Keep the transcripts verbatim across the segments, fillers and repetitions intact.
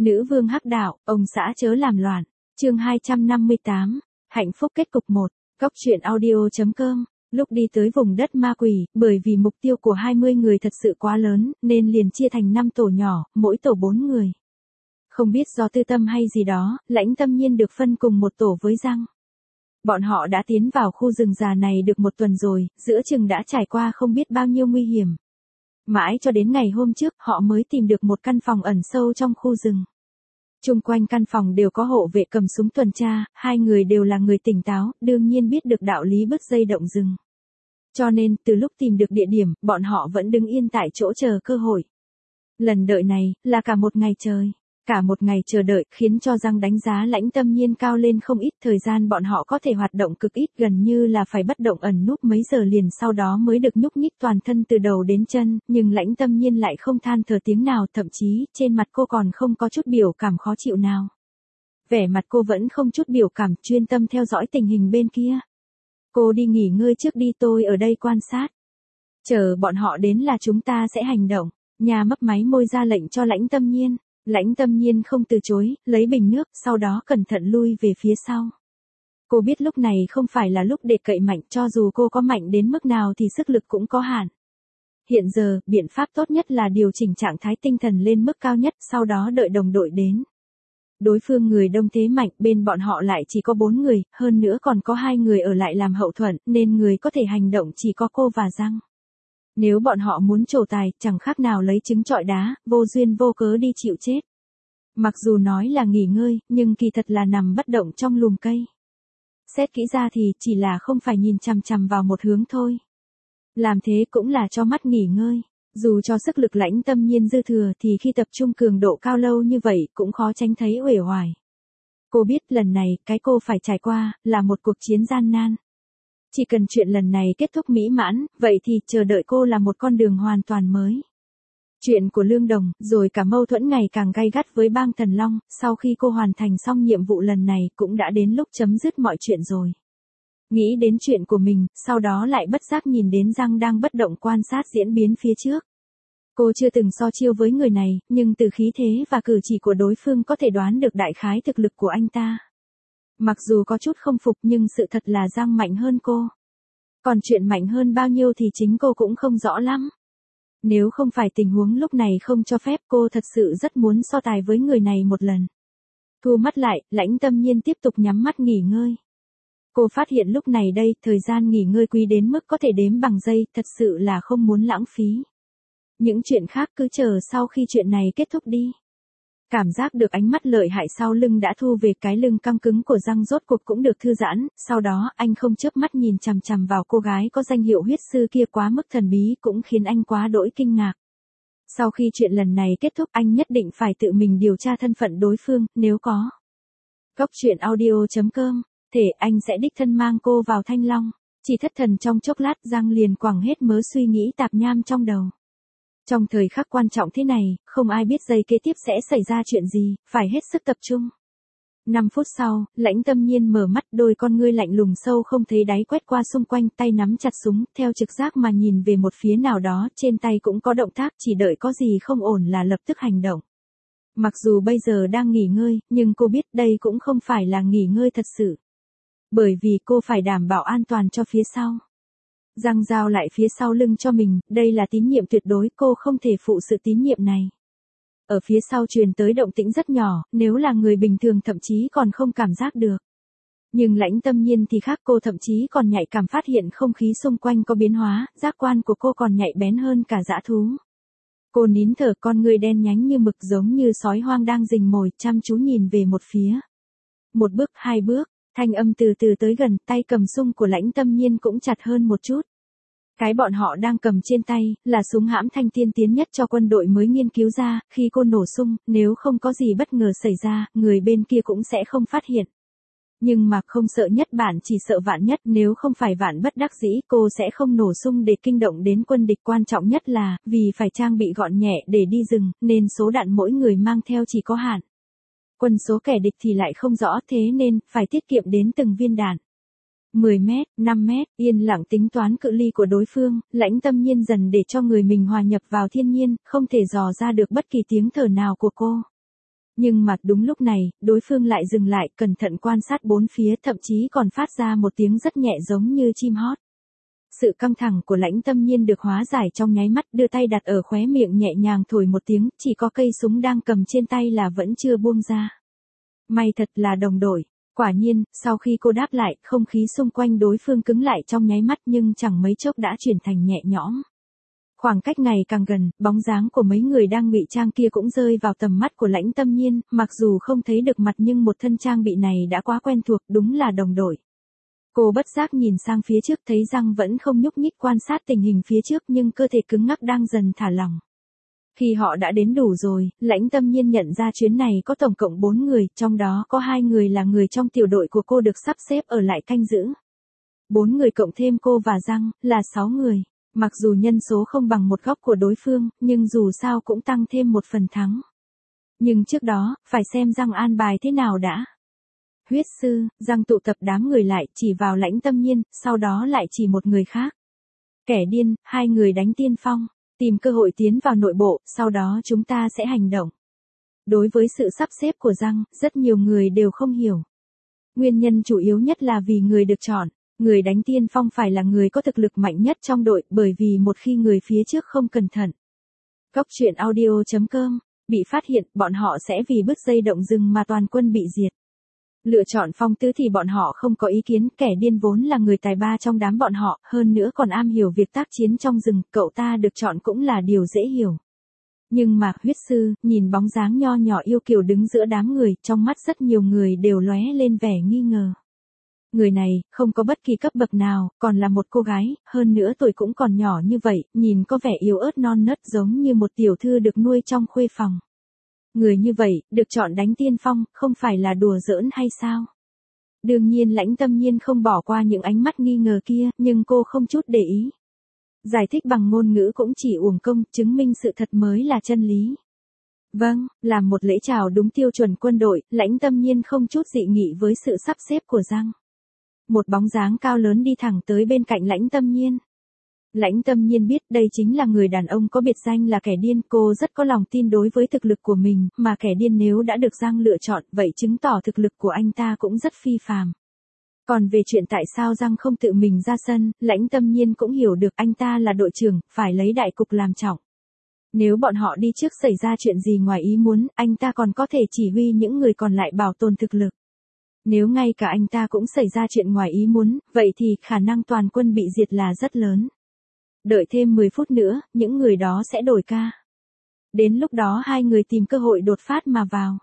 Nữ vương hắc đạo, ông xã chớ làm loạn. Chương hai trăm năm mươi tám, hạnh phúc kết cục một. Góc truyện audio chấm com. Lúc đi tới vùng đất ma quỷ, bởi vì mục tiêu của hai mươi người thật sự quá lớn, nên liền chia thành năm tổ nhỏ, mỗi tổ bốn người. Không biết do tư tâm hay gì đó, Lãnh Tâm Nhiên được phân cùng một tổ với Giang. Bọn họ đã tiến vào khu rừng già này được một tuần rồi, giữa chừng đã trải qua không biết bao nhiêu nguy hiểm. Mãi cho đến ngày hôm trước, họ mới tìm được một căn phòng ẩn sâu trong khu rừng. Chung quanh căn phòng đều có hộ vệ cầm súng tuần tra, hai người đều là người tỉnh táo, đương nhiên biết được đạo lý bứt dây động rừng. Cho nên, từ lúc tìm được địa điểm, bọn họ vẫn đứng yên tại chỗ chờ cơ hội. Lần đợi này, là cả một ngày trời. Cả một ngày chờ đợi, khiến cho Giang đánh giá Lãnh Tâm Nhiên cao lên không ít, thời gian bọn họ có thể hoạt động cực ít, gần như là phải bất động ẩn núp mấy giờ liền sau đó mới được nhúc nhích toàn thân từ đầu đến chân, nhưng Lãnh Tâm Nhiên lại không than thở tiếng nào, thậm chí, trên mặt cô còn không có chút biểu cảm khó chịu nào. Vẻ mặt cô vẫn không chút biểu cảm, chuyên tâm theo dõi tình hình bên kia. Cô đi nghỉ ngơi trước đi, tôi ở đây quan sát. Chờ bọn họ đến là chúng ta sẽ hành động. Nhà mấp máy môi ra lệnh cho Lãnh Tâm Nhiên. Lãnh Tâm Nhiên không từ chối, lấy bình nước, sau đó cẩn thận lui về phía sau. Cô biết lúc này không phải là lúc để cậy mạnh, cho dù cô có mạnh đến mức nào thì sức lực cũng có hạn. Hiện giờ, biện pháp tốt nhất là điều chỉnh trạng thái tinh thần lên mức cao nhất, sau đó đợi đồng đội đến. Đối phương người đông thế mạnh, bên bọn họ lại chỉ có bốn người, hơn nữa còn có hai người ở lại làm hậu thuẫn, nên người có thể hành động chỉ có cô và Giang. Nếu bọn họ muốn trổ tài, chẳng khác nào lấy trứng trọi đá, vô duyên vô cớ đi chịu chết. Mặc dù nói là nghỉ ngơi, nhưng kỳ thật là nằm bất động trong lùm cây. Xét kỹ ra thì chỉ là không phải nhìn chằm chằm vào một hướng thôi. Làm thế cũng là cho mắt nghỉ ngơi. Dù cho sức lực Lãnh Tâm Nhiên dư thừa thì khi tập trung cường độ cao lâu như vậy cũng khó tránh thấy uể oải. Cô biết lần này cái cô phải trải qua là một cuộc chiến gian nan. Chỉ cần chuyện lần này kết thúc mỹ mãn, vậy thì chờ đợi cô là một con đường hoàn toàn mới. Chuyện của Lương Đồng, rồi cả mâu thuẫn ngày càng gay gắt với bang Thần Long, sau khi cô hoàn thành xong nhiệm vụ lần này cũng đã đến lúc chấm dứt mọi chuyện rồi. Nghĩ đến chuyện của mình, sau đó lại bất giác nhìn đến Giang đang bất động quan sát diễn biến phía trước. Cô chưa từng so chiêu với người này, nhưng từ khí thế và cử chỉ của đối phương có thể đoán được đại khái thực lực của anh ta. Mặc dù có chút không phục nhưng sự thật là Giang mạnh hơn cô. Còn chuyện mạnh hơn bao nhiêu thì chính cô cũng không rõ lắm. Nếu không phải tình huống lúc này không cho phép, cô thật sự rất muốn so tài với người này một lần. Thu mắt lại, Lãnh Tâm Nhiên tiếp tục nhắm mắt nghỉ ngơi. Cô phát hiện lúc này đây, thời gian nghỉ ngơi quý đến mức có thể đếm bằng giây, thật sự là không muốn lãng phí. Những chuyện khác cứ chờ sau khi chuyện này kết thúc đi. Cảm giác được ánh mắt lợi hại sau lưng đã thu về, cái lưng căng cứng của Giang rốt cuộc cũng được thư giãn, sau đó anh không chớp mắt nhìn chằm chằm vào cô gái có danh hiệu huyết sư kia quá mức thần bí, cũng khiến anh quá đỗi kinh ngạc. Sau khi chuyện lần này kết thúc anh nhất định phải tự mình điều tra thân phận đối phương, nếu có. Góc truyện audio chấm com, thể anh sẽ đích thân mang cô vào Thanh Long. Chỉ thất thần trong chốc lát Giang liền quẳng hết mớ suy nghĩ tạp nham trong đầu. Trong thời khắc quan trọng thế này, không ai biết giây kế tiếp sẽ xảy ra chuyện gì, phải hết sức tập trung. năm phút sau, Lãnh Tâm Nhiên mở mắt, đôi con ngươi lạnh lùng sâu không thấy đáy quét qua xung quanh, tay nắm chặt súng, theo trực giác mà nhìn về một phía nào đó, trên tay cũng có động tác, chỉ đợi có gì không ổn là lập tức hành động. Mặc dù bây giờ đang nghỉ ngơi, nhưng cô biết đây cũng không phải là nghỉ ngơi thật sự. Bởi vì cô phải đảm bảo an toàn cho phía sau. Giang giao lại phía sau lưng cho mình, đây là tín nhiệm tuyệt đối, cô không thể phụ sự tín nhiệm này. Ở phía sau truyền tới động tĩnh rất nhỏ, nếu là người bình thường thậm chí còn không cảm giác được. Nhưng Lãnh Tâm Nhiên thì khác, cô thậm chí còn nhạy cảm phát hiện không khí xung quanh có biến hóa, giác quan của cô còn nhạy bén hơn cả dã thú. Cô nín thở, con người đen nhánh như mực giống như sói hoang đang rình mồi, chăm chú nhìn về một phía. Một bước, hai bước. Thanh âm từ từ tới gần, tay cầm súng của Lãnh Tâm Nhiên cũng chặt hơn một chút. Cái bọn họ đang cầm trên tay, là súng hãm thanh tiên tiến nhất cho quân đội mới nghiên cứu ra, khi cô nổ súng, nếu không có gì bất ngờ xảy ra, người bên kia cũng sẽ không phát hiện. Nhưng mà không sợ nhất bạn chỉ sợ vạn nhất, nếu không phải vạn bất đắc dĩ, cô sẽ không nổ súng để kinh động đến quân địch, quan trọng nhất là, vì phải trang bị gọn nhẹ để đi rừng, nên số đạn mỗi người mang theo chỉ có hạn. Quân số kẻ địch thì lại không rõ, thế nên, phải tiết kiệm đến từng viên đạn. mười mét, năm mét, yên lặng tính toán cự ly của đối phương, Lãnh Tâm Nhiên dần để cho người mình hòa nhập vào thiên nhiên, không thể dò ra được bất kỳ tiếng thở nào của cô. Nhưng mà đúng lúc này, đối phương lại dừng lại, cẩn thận quan sát bốn phía, thậm chí còn phát ra một tiếng rất nhẹ giống như chim hót. Sự căng thẳng của Lãnh Tâm Nhiên được hóa giải trong nháy mắt, đưa tay đặt ở khóe miệng nhẹ nhàng thổi một tiếng, chỉ có cây súng đang cầm trên tay là vẫn chưa buông ra. May thật là đồng đội. Quả nhiên, sau khi cô đáp lại, không khí xung quanh đối phương cứng lại trong nháy mắt nhưng chẳng mấy chốc đã chuyển thành nhẹ nhõm. Khoảng cách ngày càng gần, bóng dáng của mấy người đang ngụy trang kia cũng rơi vào tầm mắt của Lãnh Tâm Nhiên, mặc dù không thấy được mặt nhưng một thân trang bị này đã quá quen thuộc, đúng là đồng đội. Cô bất giác nhìn sang phía trước, thấy Giang vẫn không nhúc nhích quan sát tình hình phía trước nhưng cơ thể cứng ngắc đang dần thả lỏng. Khi họ đã đến đủ rồi, Lãnh Tâm Nhiên nhận ra chuyến này có tổng cộng bốn người, trong đó có hai người là người trong tiểu đội của cô được sắp xếp ở lại canh giữ. Bốn người cộng thêm cô và Giang, là sáu người. Mặc dù nhân số không bằng một góc của đối phương, nhưng dù sao cũng tăng thêm một phần thắng. Nhưng trước đó, phải xem Giang an bài thế nào đã. Huyết sư, Giang tụ tập đám người lại, chỉ vào Lãnh Tâm Nhiên, sau đó lại chỉ một người khác. Kẻ điên, hai người đánh tiên phong, tìm cơ hội tiến vào nội bộ, sau đó chúng ta sẽ hành động. Đối với sự sắp xếp của Giang, rất nhiều người đều không hiểu. Nguyên nhân chủ yếu nhất là vì người được chọn. Người đánh tiên phong phải là người có thực lực mạnh nhất trong đội, bởi vì một khi người phía trước không cẩn thận. Góc truyện audio chấm com, bị phát hiện, bọn họ sẽ vì bứt dây động rừng mà toàn quân bị diệt. Lựa chọn Phong Tứ thì bọn họ không có ý kiến, kẻ điên vốn là người tài ba trong đám bọn họ, hơn nữa còn am hiểu việc tác chiến trong rừng, cậu ta được chọn cũng là điều dễ hiểu. Nhưng mà, huyết sư, nhìn bóng dáng nho nhỏ yêu kiều đứng giữa đám người, trong mắt rất nhiều người đều lóe lên vẻ nghi ngờ. Người này, không có bất kỳ cấp bậc nào, còn là một cô gái, hơn nữa tuổi cũng còn nhỏ như vậy, nhìn có vẻ yếu ớt non nớt giống như một tiểu thư được nuôi trong khuê phòng. Người như vậy, được chọn đánh tiên phong, không phải là đùa giỡn hay sao? Đương nhiên Lãnh Tâm Nhiên không bỏ qua những ánh mắt nghi ngờ kia, nhưng cô không chút để ý. Giải thích bằng ngôn ngữ cũng chỉ uổng công, chứng minh sự thật mới là chân lý. Vâng, làm một lễ chào đúng tiêu chuẩn quân đội, Lãnh Tâm Nhiên không chút dị nghị với sự sắp xếp của Giang. Một bóng dáng cao lớn đi thẳng tới bên cạnh Lãnh Tâm Nhiên. Lãnh Tâm Nhiên biết đây chính là người đàn ông có biệt danh là kẻ điên, cô rất có lòng tin đối với thực lực của mình, mà kẻ điên nếu đã được Giang lựa chọn, vậy chứng tỏ thực lực của anh ta cũng rất phi phàm. Còn về chuyện tại sao Giang không tự mình ra sân, Lãnh Tâm Nhiên cũng hiểu được anh ta là đội trưởng, phải lấy đại cục làm trọng. Nếu bọn họ đi trước xảy ra chuyện gì ngoài ý muốn, anh ta còn có thể chỉ huy những người còn lại bảo tồn thực lực. Nếu ngay cả anh ta cũng xảy ra chuyện ngoài ý muốn, vậy thì khả năng toàn quân bị diệt là rất lớn. Đợi thêm mười phút nữa, những người đó sẽ đổi ca. Đến lúc đó hai người tìm cơ hội đột phát mà vào.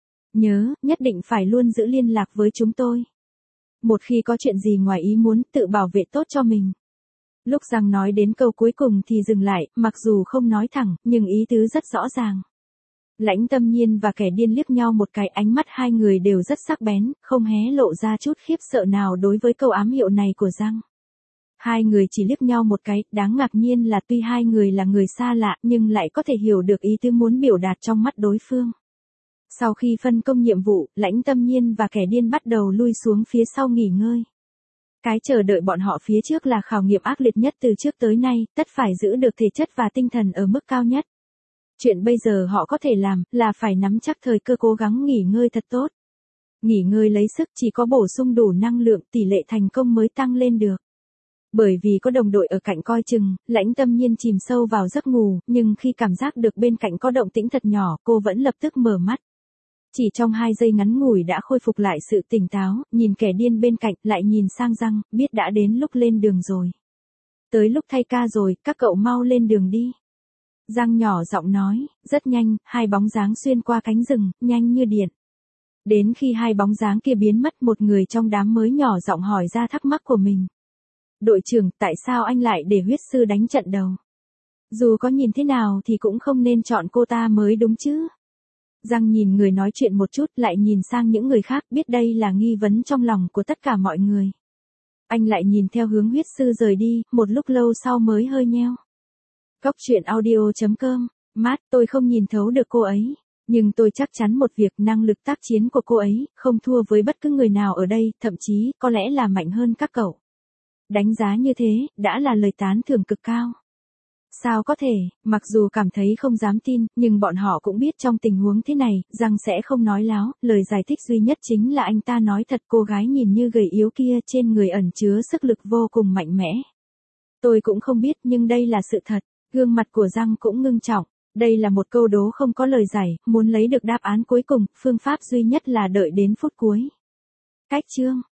Nhớ, nhất định phải luôn giữ liên lạc với chúng tôi. Một khi có chuyện gì ngoài ý muốn, tự bảo vệ tốt cho mình. Lúc Giang nói đến câu cuối cùng thì dừng lại, mặc dù không nói thẳng, nhưng ý tứ rất rõ ràng. Lãnh Tâm Nhiên và kẻ điên liếc nhau một cái, ánh mắt hai người đều rất sắc bén, không hé lộ ra chút khiếp sợ nào đối với câu ám hiệu này của Giang. Hai người chỉ liếc nhau một cái, đáng ngạc nhiên là tuy hai người là người xa lạ nhưng lại có thể hiểu được ý tứ muốn biểu đạt trong mắt đối phương. Sau khi phân công nhiệm vụ, Lãnh Tâm Nhiên và kẻ điên bắt đầu lui xuống phía sau nghỉ ngơi. Cái chờ đợi bọn họ phía trước là khảo nghiệm ác liệt nhất từ trước tới nay, tất phải giữ được thể chất và tinh thần ở mức cao nhất. Chuyện bây giờ họ có thể làm, là phải nắm chắc thời cơ cố gắng nghỉ ngơi thật tốt. Nghỉ ngơi lấy sức, chỉ có bổ sung đủ năng lượng, tỷ lệ thành công mới tăng lên được. Bởi vì có đồng đội ở cạnh coi chừng, Lãnh Tâm Nhiên chìm sâu vào giấc ngủ, nhưng khi cảm giác được bên cạnh có động tĩnh thật nhỏ, cô vẫn lập tức mở mắt. Chỉ trong hai giây ngắn ngủi đã khôi phục lại sự tỉnh táo, nhìn kẻ điên bên cạnh, lại nhìn sang Giang, biết đã đến lúc lên đường rồi. Tới lúc thay ca rồi, các cậu mau lên đường đi. Giang nhỏ giọng nói, rất nhanh, hai bóng dáng xuyên qua cánh rừng, nhanh như điện. Đến khi hai bóng dáng kia biến mất, một người trong đám mới nhỏ giọng hỏi ra thắc mắc của mình. Đội trưởng, tại sao anh lại để huyết sư đánh trận đầu? Dù có nhìn thế nào thì cũng không nên chọn cô ta mới đúng chứ. Giang nhìn người nói chuyện một chút, lại nhìn sang những người khác, biết đây là nghi vấn trong lòng của tất cả mọi người. Anh lại nhìn theo hướng huyết sư rời đi, một lúc lâu sau mới hơi nheo. Góc truyện audio chấm com, mát, tôi không nhìn thấu được cô ấy. Nhưng tôi chắc chắn một việc, năng lực tác chiến của cô ấy, không thua với bất cứ người nào ở đây, thậm chí, có lẽ là mạnh hơn các cậu. Đánh giá như thế, đã là lời tán thưởng cực cao. Sao có thể, mặc dù cảm thấy không dám tin, nhưng bọn họ cũng biết trong tình huống thế này, Giang sẽ không nói láo, lời giải thích duy nhất chính là anh ta nói thật cô gái nhìn như gầy yếu kia trên người ẩn chứa sức lực vô cùng mạnh mẽ. Tôi cũng không biết nhưng đây là sự thật, gương mặt của Giang cũng ngưng trọng. Đây là một câu đố không có lời giải, muốn lấy được đáp án cuối cùng, phương pháp duy nhất là đợi đến phút cuối. Cách chương